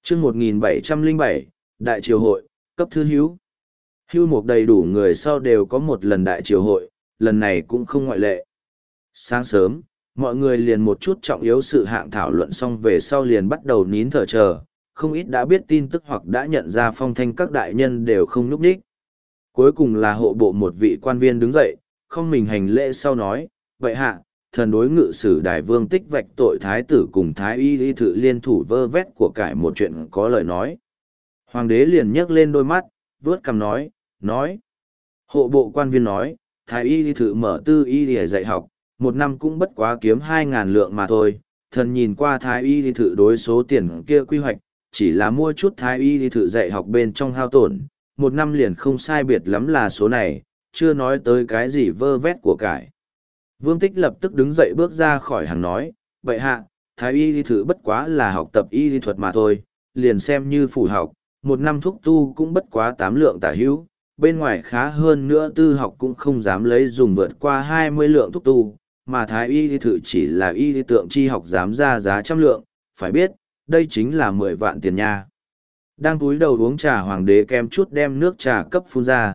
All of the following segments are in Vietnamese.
chương 1707, Đại Triều Hội, cấp thư hữu. Hưu mục đầy đủ người sau đều có một lần Đại Triều Hội, lần này cũng không ngoại lệ. Sáng sớm, mọi người liền một chút trọng yếu sự hạng thảo luận xong về sau liền bắt đầu nín thở chờ, không ít đã biết tin tức hoặc đã nhận ra phong thanh các đại nhân đều không núp đích. Cuối cùng là hộ bộ một vị quan viên đứng dậy, không mình hành lễ sau nói, vậy hạ, thần đối ngự sử đại vương tích vạch tội thái tử cùng thái y thự liên thủ vơ vét của cải một chuyện có lời nói. Hoàng đế liền nhấc lên đôi mắt, vớt cằm nói. Hộ bộ quan viên nói, thái y thự mở tư y để dạy học, một năm cũng bất quá kiếm 2.000 lượng mà thôi. Thần nhìn qua thái y thự đối số tiền kia quy hoạch, chỉ là mua chút thái y thự dạy học bên trong hao tổn, một năm liền không sai biệt lắm là số này, chưa nói tới cái gì vơ vét của cải. Vương Tích lập tức đứng dậy bước ra khỏi hàng nói, vậy hạ, thái y thự bất quá là học tập y thuật mà thôi, liền xem như phủ học, một năm thuốc tu cũng bất quá 8 lượng tả hữu, bên ngoài khá hơn nữa tư học cũng không dám lấy dùng vượt qua 20 lượng thuốc tu, mà thái y thự chỉ là y tượng chi học dám ra giá 100 lượng, phải biết, đây chính là 10 vạn tiền nha. Đang cúi đầu uống trà hoàng đế kem chút đem nước trà cấp phun ra,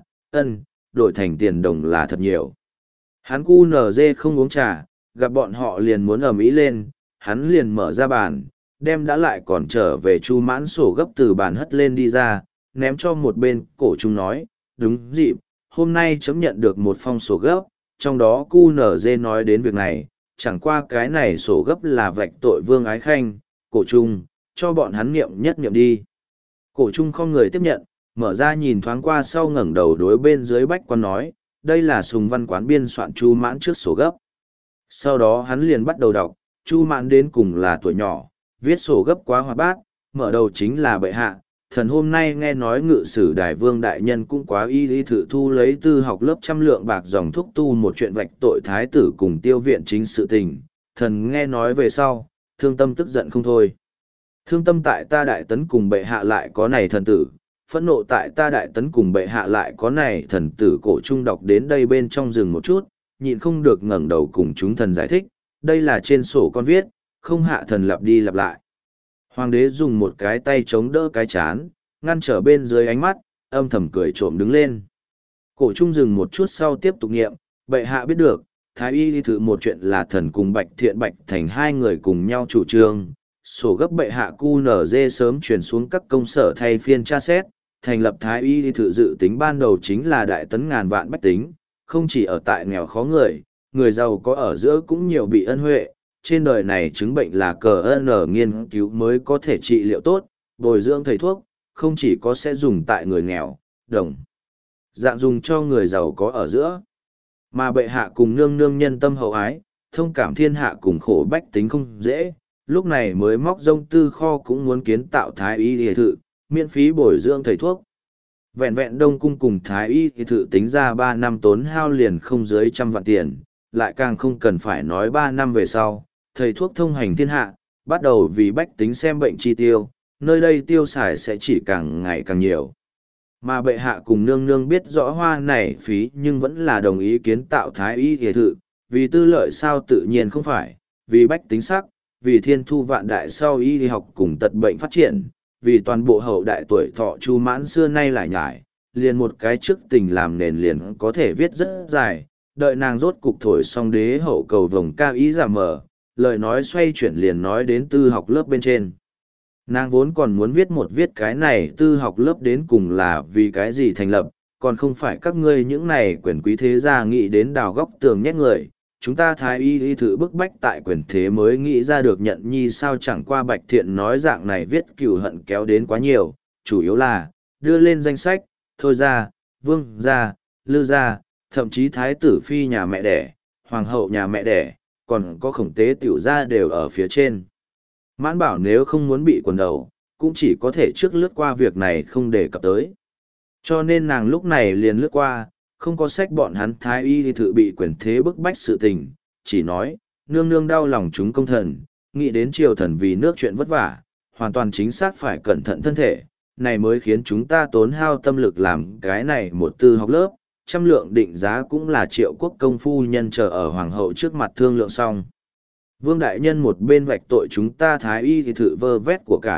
đổi thành tiền đồng là thật nhiều. Hắn cu nở dê không uống trà, gặp bọn họ liền muốn ầm ĩ lên, hắn liền mở ra bàn, đem đã lại còn trở về chu mãn sổ gấp từ bàn hất lên đi ra, ném cho một bên cổ trung nói, đúng dịp, hôm nay chấm nhận được một phong sổ gấp, trong đó cu nở dê nói đến việc này, chẳng qua cái này sổ gấp là vạch tội vương ái khanh, cổ trung, cho bọn hắn niệm nhất niệm đi. Cổ trung không người tiếp nhận, mở ra nhìn thoáng qua sau ngẩng đầu đối bên dưới bách quan nói, đây là Sùng Văn Quán biên soạn Chu Mãn trước sổ gấp. Sau đó hắn liền bắt đầu đọc, Chu Mãn đến cùng là tuổi nhỏ, viết sổ gấp quá hoạt bát, mở đầu chính là bệ hạ, thần hôm nay nghe nói ngự sử đại vương đại nhân cũng quá y thự thu lấy tư học lớp 100 lượng bạc dòng thúc tu một chuyện vạch tội thái tử cùng tiêu viện chính sự tình, thần nghe nói về sau, thương tâm tức giận không thôi. Thương tâm tại ta đại tấn cùng bệ hạ lại có này thần tử, phẫn nộ tại ta đại tấn cùng bệ hạ lại có này thần tử cổ trung đọc đến đây bên trong rừng một chút, nhịn không được ngẩng đầu cùng chúng thần giải thích, đây là trên sổ con viết, không hạ thần lặp đi lặp lại. Hoàng đế dùng một cái tay chống đỡ cái chán, ngăn trở bên dưới ánh mắt, âm thầm cười trộm đứng lên. Cổ trung dừng một chút sau tiếp tục niệm, bệ hạ biết được, thái y thử một chuyện là thần cùng bạch thiện bạch thành hai người cùng nhau chủ trương. Sổ gấp bệ hạ QNZ sớm chuyển xuống các công sở thay phiên tra xét, thành lập thái y thự dự tính ban đầu chính là đại tấn ngàn vạn bách tính, không chỉ ở tại nghèo khó người giàu có ở giữa cũng nhiều bị ân huệ, trên đời này chứng bệnh là CN nghiên cứu mới có thể trị liệu tốt, bồi dưỡng thầy thuốc, không chỉ có sẽ dùng tại người nghèo, đồng dạng dùng cho người giàu có ở giữa. Mà bệ hạ cùng nương nương nhân tâm hậu ái, thông cảm thiên hạ cùng khổ bách tính không dễ, lúc này mới móc rông tư kho cũng muốn kiến tạo thái y y thự, miễn phí bồi dưỡng thầy thuốc. Vẹn vẹn Đông Cung cùng thái y y thự tính ra 3 năm tốn hao liền không dưới 100 vạn tiền, lại càng không cần phải nói 3 năm về sau, thầy thuốc thông hành thiên hạ, bắt đầu vì bách tính xem bệnh chi tiêu, nơi đây tiêu xài sẽ chỉ càng ngày càng nhiều. Mà bệ hạ cùng nương nương biết rõ hoa này phí nhưng vẫn là đồng ý kiến tạo thái y y thự, vì tư lợi sao tự nhiên không phải, vì bách tính sắc, vì thiên thu vạn đại sau y học cùng tật bệnh phát triển, vì toàn bộ hậu đại tuổi thọ Chu Mãn xưa nay lại nhải, liền một cái trước tình làm nền liền có thể viết rất dài, đợi nàng rốt cục thổi xong đế hậu cầu vồng cao ý giả mở, lời nói xoay chuyển liền nói đến tư học lớp bên trên. Nàng vốn còn muốn viết cái này tư học lớp đến cùng là vì cái gì thành lập, còn không phải các ngươi những này quyền quý thế gia nghĩ đến đào góc tường nhét người. Chúng ta thái y thử bức bách tại quyền thế mới nghĩ ra được nhận nhi sao chẳng qua bạch thiện nói dạng này viết cửu hận kéo đến quá nhiều, chủ yếu là đưa lên danh sách, thôi ra, vương ra, lư ra, thậm chí thái tử phi nhà mẹ đẻ, hoàng hậu nhà mẹ đẻ, còn có khổng tế tiểu gia đều ở phía trên. Mãn bảo nếu không muốn bị quần đầu, cũng chỉ có thể trước lướt qua việc này không đề cập tới. Cho nên nàng lúc này liền lướt qua, không có sách bọn hắn thái y thự bị quyền thế bức bách sự tình, chỉ nói, nương nương đau lòng chúng công thần, nghĩ đến triều thần vì nước chuyện vất vả, hoàn toàn chính xác phải cẩn thận thân thể, này mới khiến chúng ta tốn hao tâm lực làm cái này một tư học lớp, 100 lượng định giá cũng là Triệu Quốc công phu nhân chờ ở hoàng hậu trước mặt thương lượng xong. Vương đại nhân một bên vạch tội chúng ta thái y thì thự vơ vét của cải,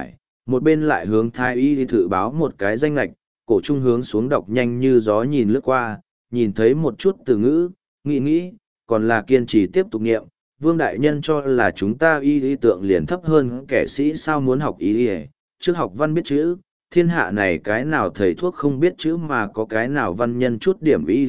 Một bên lại hướng thái y thử báo một cái danh lệch, cổ trung hướng xuống đọc nhanh như gió nhìn lướt qua, nhìn thấy một chút từ ngữ, nghĩ, còn là kiên trì tiếp tục niệm. Vương Đại Nhân cho là chúng ta y tượng liền thấp hơn kẻ sĩ sao muốn học y trước học văn biết chữ, thiên hạ này cái nào thầy thuốc không biết chữ mà có cái nào văn nhân chút điểm y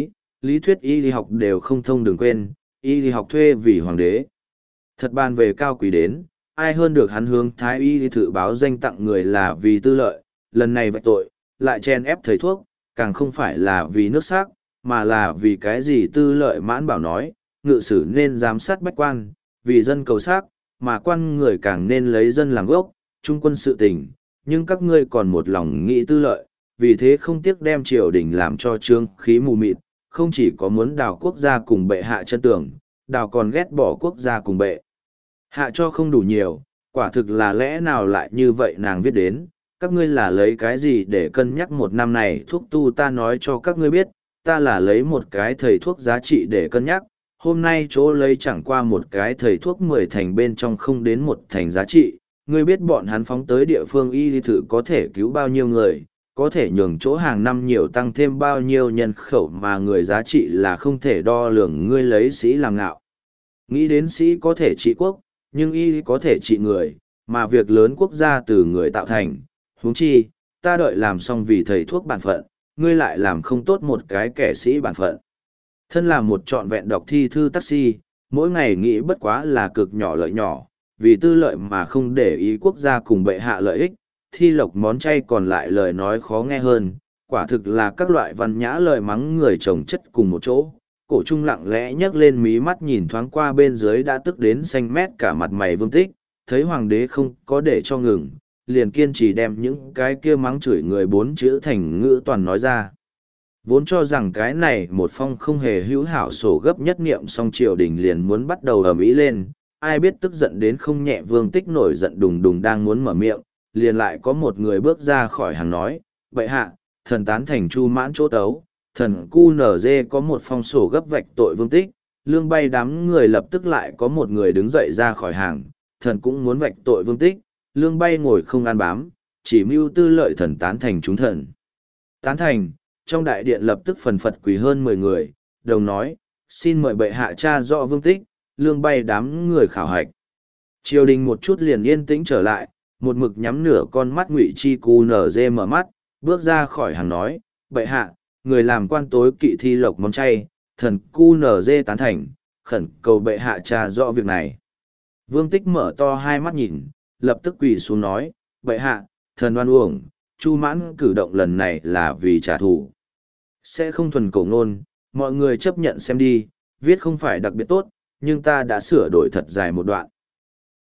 lý thuyết y học đều không thông đừng quên, y học thuê vì hoàng đế. Thật bàn về cao quý đến, ai hơn được hắn hướng thái y thử báo danh tặng người là vì tư lợi, lần này vạch tội, lại chen ép thầy thuốc, càng không phải là vì nước sắc, mà là vì cái gì tư lợi mãn bảo nói, ngự sử nên giám sát bách quan, vì dân cầu sắc, mà quan người càng nên lấy dân làm gốc, trung quân sự tình, nhưng các ngươi còn một lòng nghĩ tư lợi, vì thế không tiếc đem triều đình làm cho trương khí mù mịt, không chỉ có muốn đào quốc gia cùng bệ hạ chân tường, đào còn ghét bỏ quốc gia cùng bệ. Hạ cho không đủ nhiều, quả thực là lẽ nào lại như vậy nàng viết đến, các ngươi là lấy cái gì để cân nhắc một năm này thuốc tu ta nói cho các ngươi biết, ta là lấy một cái thầy thuốc giá trị để cân nhắc, hôm nay chỗ lấy chẳng qua một cái thầy thuốc 10 thành bên trong không đến một thành giá trị, ngươi biết bọn hắn phóng tới địa phương y thử có thể cứu bao nhiêu người, có thể nhường chỗ hàng năm nhiều tăng thêm bao nhiêu nhân khẩu mà người giá trị là không thể đo lường ngươi lấy sĩ làm ngạo. Nghĩ đến sĩ có thể trị quốc, nhưng y có thể trị người, mà việc lớn quốc gia từ người tạo thành, huống chi, ta đợi làm xong vì thầy thuốc bản phận, ngươi lại làm không tốt một cái kẻ sĩ bản phận. Thân là một trọn vẹn đọc thi thư taxi, mỗi ngày nghĩ bất quá là cực nhỏ lợi nhỏ, vì tư lợi mà không để ý quốc gia cùng bệ hạ lợi ích, thi lộc món chay còn lại lời nói khó nghe hơn, quả thực là các loại văn nhã lời mắng người chồng chất cùng một chỗ. Cổ trung lặng lẽ nhấc lên mí mắt nhìn thoáng qua bên dưới đã tức đến xanh mét cả mặt mày Vương Tích, thấy hoàng đế không có để cho ngừng, liền kiên trì đem những cái kia mắng chửi người 4 chữ thành ngữ toàn nói ra. Vốn cho rằng cái này một phong không hề hữu hảo sổ gấp nhất niệm xong triều đình liền muốn bắt đầu ầm ĩ lên, ai biết tức giận đến không nhẹ Vương Tích nổi giận đùng đùng đang muốn mở miệng, liền lại có một người bước ra khỏi hàng nói, bệ hạ, thần tán thành Chu Mãn chỗ tấu, thần cu nở dê có một phong sổ gấp vạch tội Vương Tích, lương bay đám người lập tức lại có một người đứng dậy ra khỏi hàng, thần cũng muốn vạch tội Vương Tích, lương bay ngồi không ăn bám, chỉ mưu tư lợi thần tán thành chúng thần. Tán thành, trong đại điện lập tức phần phật quỳ hơn 10 người, đồng nói, xin mời bệ hạ tra rõ Vương Tích, lương bay đám người khảo hạch. Triều đình một chút liền yên tĩnh trở lại, một mực nhắm nửa con mắt Ngụy Chi cu nở dê mở mắt, bước ra khỏi hàng nói, bệ hạ, người làm quan tối kỵ thi lộc món chay, thần cu nở dê tán thành, khẩn cầu bệ hạ tra rõ việc này. Vương Tích mở to hai mắt nhìn, lập tức quỳ xuống nói, bệ hạ, thần oan uổng, Chu Mãn cử động lần này là vì trả thù. Sẽ không thuần cổ ngôn, mọi người chấp nhận xem đi, viết không phải đặc biệt tốt, nhưng ta đã sửa đổi thật dài một đoạn.